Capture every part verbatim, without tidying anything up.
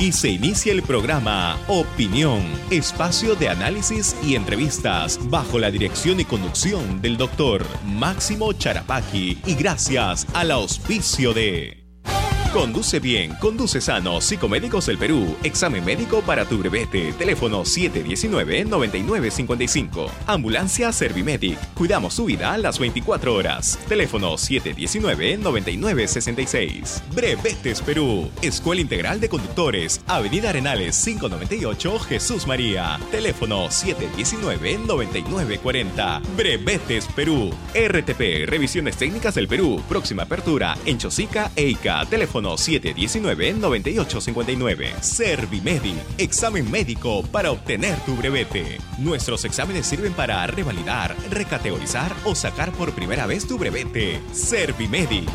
Aquí se inicia el programa Opinión, espacio de análisis y entrevistas bajo la dirección y conducción del doctor Máximo Charapaqui y gracias al auspicio de... Conduce bien, conduce sano, Psicomédicos del Perú. Examen médico para tu brevete. Teléfono siete uno nueve, nueve nueve cinco cinco. Ambulancia Servimedic. Cuidamos su vida a las veinticuatro horas. Teléfono siete uno nueve, nueve nueve seis seis. Brevetes Perú. Escuela Integral de Conductores. Avenida Arenales quinientos noventa y ocho, Jesús María. Teléfono siete uno nueve, nueve nueve cuatro cero. Brevetes Perú. R T P, Revisiones Técnicas del Perú. Próxima apertura en Chosica e Ica. Teléfono siete uno nueve, nueve ocho cinco nueve. Servimedic, examen médico para obtener tu brevete. Nuestros exámenes sirven para revalidar, recategorizar o sacar por primera vez tu brevete. Servimedic.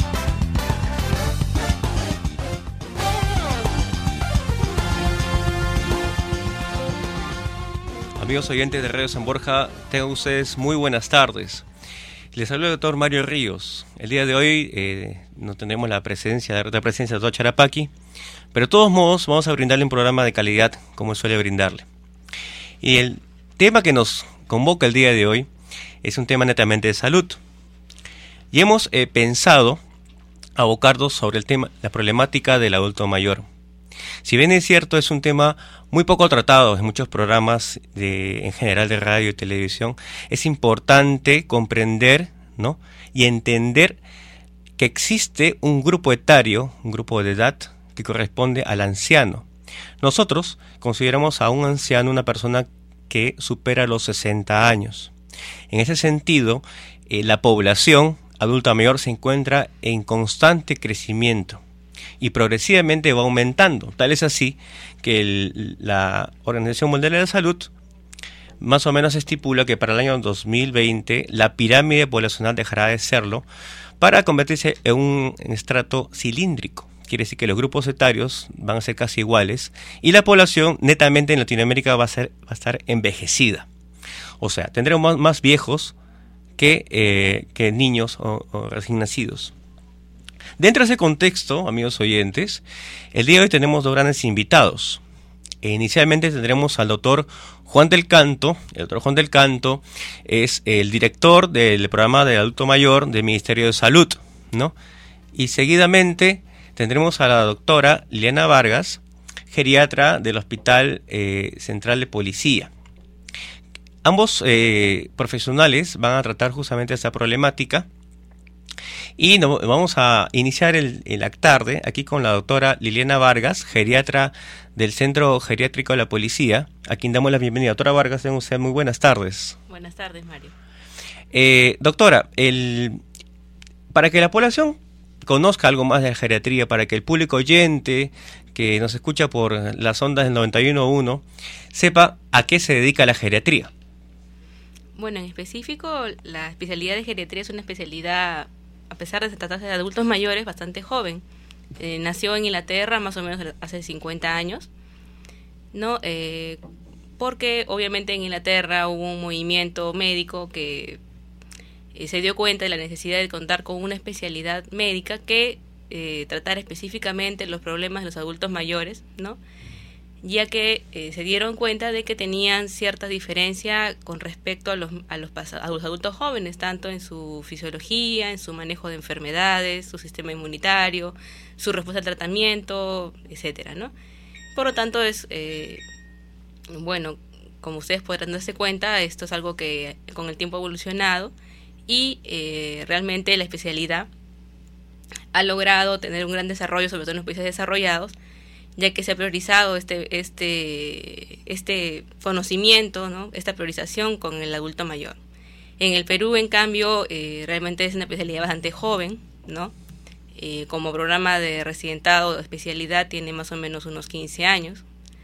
Amigos oyentes de Radio San Borja, tengan ustedes muy buenas tardes. Les saluda el doctor Mario Ríos. El día de hoy eh, no tenemos la presencia, la presencia del doctor Charapaqui, pero de todos modos vamos a brindarle un programa de calidad como suele brindarle. Y el tema que nos convoca el día de hoy es un tema netamente de salud. Y hemos eh, pensado abocarnos sobre el tema, la problemática del adulto mayor. Si bien es cierto, es un tema muy poco tratado en muchos programas de, en general de radio y televisión, es importante comprender, ¿no?, y entender que existe un grupo etario, un grupo de edad que corresponde al anciano. Nosotros consideramos a un anciano una persona que supera los sesenta años. En ese sentido, eh, la población adulta mayor se encuentra en constante crecimiento y progresivamente va aumentando. Tal es así que el, la Organización Mundial de la Salud más o menos estipula que para el año dos mil veinte la pirámide poblacional dejará de serlo para convertirse en un estrato cilíndrico. Quiere decir que los grupos etarios van a ser casi iguales y la población netamente en Latinoamérica va a, ser, va a estar envejecida. O sea, tendremos más, más viejos que, eh, que niños o, o recién nacidos. Dentro de ese contexto, amigos oyentes, el día de hoy tenemos dos grandes invitados. E inicialmente tendremos al doctor Juan del Canto. El doctor Juan del Canto es el director del programa de adulto mayor del Ministerio de Salud, ¿no? Y seguidamente tendremos a la doctora Liliana Vargas, geriatra del Hospital eh, Central de Policía. Ambos eh, profesionales van a tratar justamente esta problemática. Y no, vamos a iniciar el, el tarde aquí con la doctora Liliana Vargas, geriatra del Centro Geriátrico de la Policía, a quien damos la bienvenida. Doctora Vargas, tengan usted muy buenas tardes. Buenas tardes, Mario. Eh, doctora, el, para que la población conozca algo más de la geriatría, para que el público oyente que nos escucha por las ondas del noventa y uno punto uno sepa a qué se dedica la geriatría. Bueno, en específico, la especialidad de geriatría es una especialidad, a pesar de tratarse de adultos mayores, bastante joven. Eh, nació en Inglaterra más o menos hace cincuenta años, ¿no? Eh, porque obviamente en Inglaterra hubo un movimiento médico que eh, se dio cuenta de la necesidad de contar con una especialidad médica que eh, tratara específicamente los problemas de los adultos mayores, ¿no? Ya que eh, se dieron cuenta de que tenían cierta diferencia con respecto a los, a, los a los adultos jóvenes, tanto en su fisiología, en su manejo de enfermedades, su sistema inmunitario, su respuesta al tratamiento, etcétera, ¿no? Por lo tanto, es eh, bueno, como ustedes podrán darse cuenta, esto es algo que con el tiempo ha evolucionado y eh, realmente la especialidad ha logrado tener un gran desarrollo, sobre todo en los países desarrollados, ya que se ha priorizado este este este conocimiento, ¿no?, esta priorización con el adulto mayor. En el Perú, en cambio, eh, realmente es una especialidad bastante joven, ¿no? Eh, como programa de residentado de especialidad tiene más o menos unos quince años.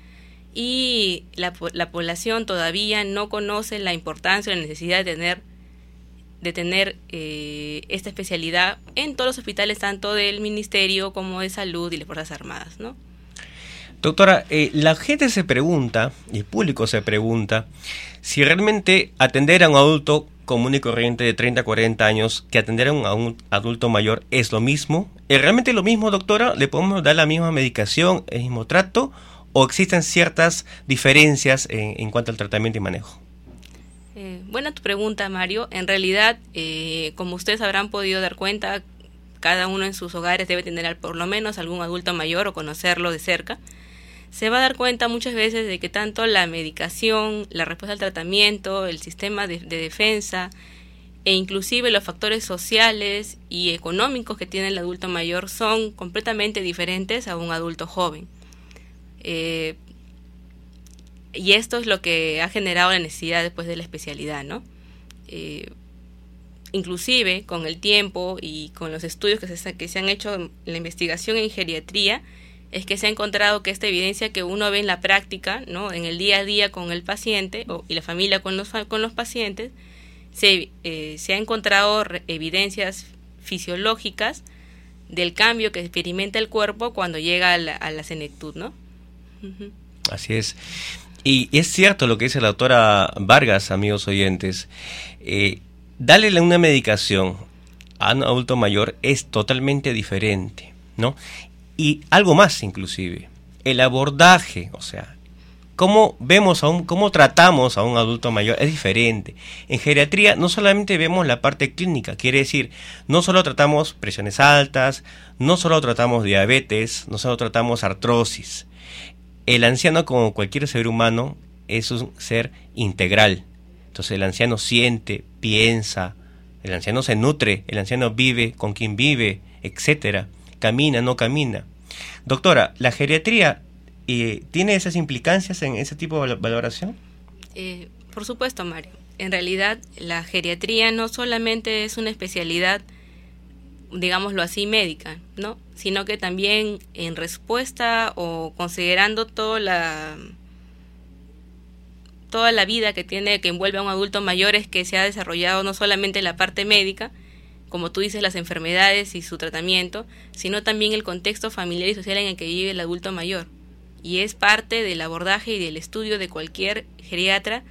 Y la, la población todavía no conoce la importancia o la necesidad de tener, de tener eh, esta especialidad en todos los hospitales, tanto del Ministerio como de Salud y las Fuerzas Armadas, ¿no? Doctora, eh, la gente se pregunta, y el público se pregunta, si realmente atender a un adulto común y corriente de treinta a cuarenta años que atender a un, a un adulto mayor es lo mismo. ¿Es realmente lo mismo, doctora? ¿Le podemos dar la misma medicación, el mismo trato? ¿O existen ciertas diferencias en, en cuanto al tratamiento y manejo? Eh, buena tu pregunta, Mario. En realidad, eh, como ustedes habrán podido dar cuenta, cada uno en sus hogares debe tener por lo menos algún adulto mayor o conocerlo de cerca. Se va a dar cuenta muchas veces de que tanto la medicación, la respuesta al tratamiento, el sistema de, de defensa e inclusive los factores sociales y económicos que tiene el adulto mayor son completamente diferentes a un adulto joven. Eh, y esto es lo que ha generado la necesidad después de la especialidad, ¿no? Eh, inclusive con el tiempo y con los estudios que se, que se han hecho en la investigación en geriatría, es que se ha encontrado que esta evidencia que uno ve en la práctica, ¿no?, en el día a día con el paciente o, y la familia con los, con los pacientes, se, eh, se ha encontrado re- evidencias fisiológicas del cambio que experimenta el cuerpo cuando llega a la, a la senectud, ¿no? Uh-huh. Así es. Y, y es cierto lo que dice la doctora Vargas, amigos oyentes. Eh, darle una medicación a un adulto mayor es totalmente diferente, ¿no? Y algo más inclusive, el abordaje, o sea, cómo vemos a un, cómo tratamos a un adulto mayor es diferente. En geriatría no solamente vemos la parte clínica, quiere decir, no solo tratamos presiones altas, no solo tratamos diabetes, no solo tratamos artrosis. El anciano, como cualquier ser humano, es un ser integral. Entonces el anciano siente, piensa, el anciano se nutre, el anciano vive con quien vive, etcétera. Camina, no camina. Doctora, ¿la geriatría eh, tiene esas implicancias en ese tipo de valoración? Eh, por supuesto, Mario. En realidad, la geriatría no solamente es una especialidad, digámoslo así, médica, ¿no?, sino que también en respuesta o considerando toda la toda la vida que tiene, que envuelve a un adulto mayor, es que se ha desarrollado no solamente la parte médica, como tú dices, las enfermedades y su tratamiento, sino también el contexto familiar y social en el que vive el adulto mayor. Y es parte del abordaje y del estudio de cualquier geriatra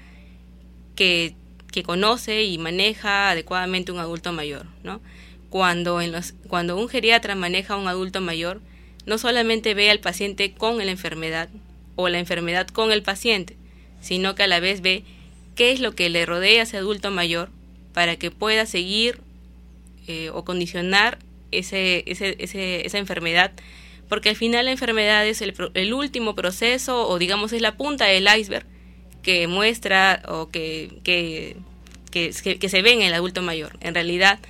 que, que conoce y maneja adecuadamente un adulto mayor, ¿no? Cuando, en los, cuando un geriatra maneja a un adulto mayor, no solamente ve al paciente con la enfermedad o la enfermedad con el paciente, sino que a la vez ve qué es lo que le rodea a ese adulto mayor para que pueda seguir Eh, o condicionar ese, ese, ese, esa enfermedad, porque al final la enfermedad es el, el último proceso, o digamos es la punta del iceberg que muestra o que, que, que, que, que se ve en el adulto mayor. En realidad,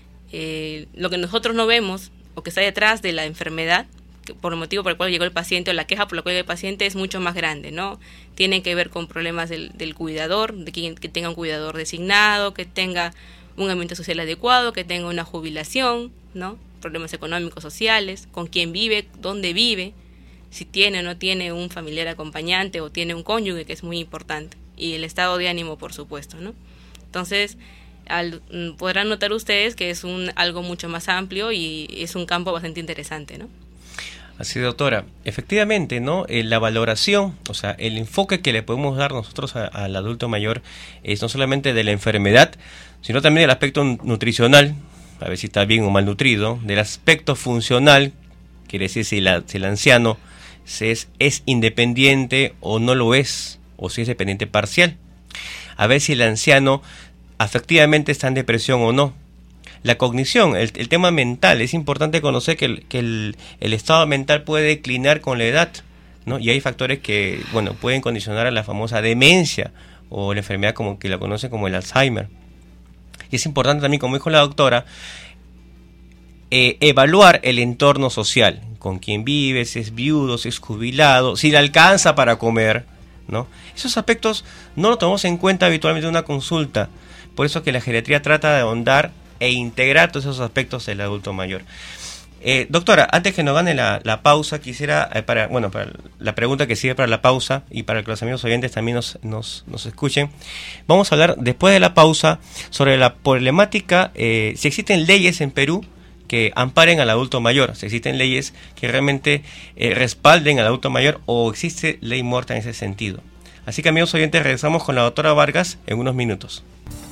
eh, lo que nosotros no vemos o que está detrás de la enfermedad, que por el motivo por el cual llegó el paciente o la queja por la cual llegó el paciente, es mucho más grande, ¿no? Tiene que ver con problemas del, del cuidador, de quien, que tenga un cuidador designado, que tenga un ambiente social adecuado, que tenga una jubilación, ¿no?, problemas económicos, sociales, con quién vive, dónde vive, si tiene o no tiene un familiar acompañante o tiene un cónyuge, que es muy importante, y el estado de ánimo, por supuesto, ¿no? Entonces, al, podrán notar ustedes que es un algo mucho más amplio y es un campo bastante interesante, ¿no? Así, doctora, efectivamente, ¿no? Eh, la valoración, o sea, el enfoque que le podemos dar nosotros a, al adulto mayor es no solamente de la enfermedad, sino también del aspecto nutricional, a ver si está bien o mal nutrido, del aspecto funcional, quiere decir si, la, si el anciano se es, es independiente o no lo es, o si es dependiente parcial, a ver si el anciano afectivamente está en depresión o no. La cognición, el, el tema mental, es importante conocer que, el, que el, el estado mental puede declinar con la edad, ¿no? Y hay factores que, bueno, pueden condicionar a la famosa demencia o la enfermedad como que la conocen como el Alzheimer. Y es importante también, como dijo la doctora, eh, evaluar el entorno social, con quién vive, si es viudo, si es jubilado, si le alcanza para comer, ¿no? Esos aspectos no los tomamos en cuenta habitualmente en una consulta, por eso que la geriatría trata de ahondar e integrar todos esos aspectos del adulto mayor. Eh, doctora, antes que nos gane la, la pausa, quisiera, eh, para bueno, para la pregunta que sigue para la pausa y para que los amigos oyentes también nos, nos, nos escuchen, vamos a hablar después de la pausa sobre la problemática, eh, si existen leyes en Perú que amparen al adulto mayor. Si existen leyes que realmente eh, respalden al adulto mayor o existe ley muerta en ese sentido. Así que, amigos oyentes, regresamos con la doctora Vargas en unos minutos.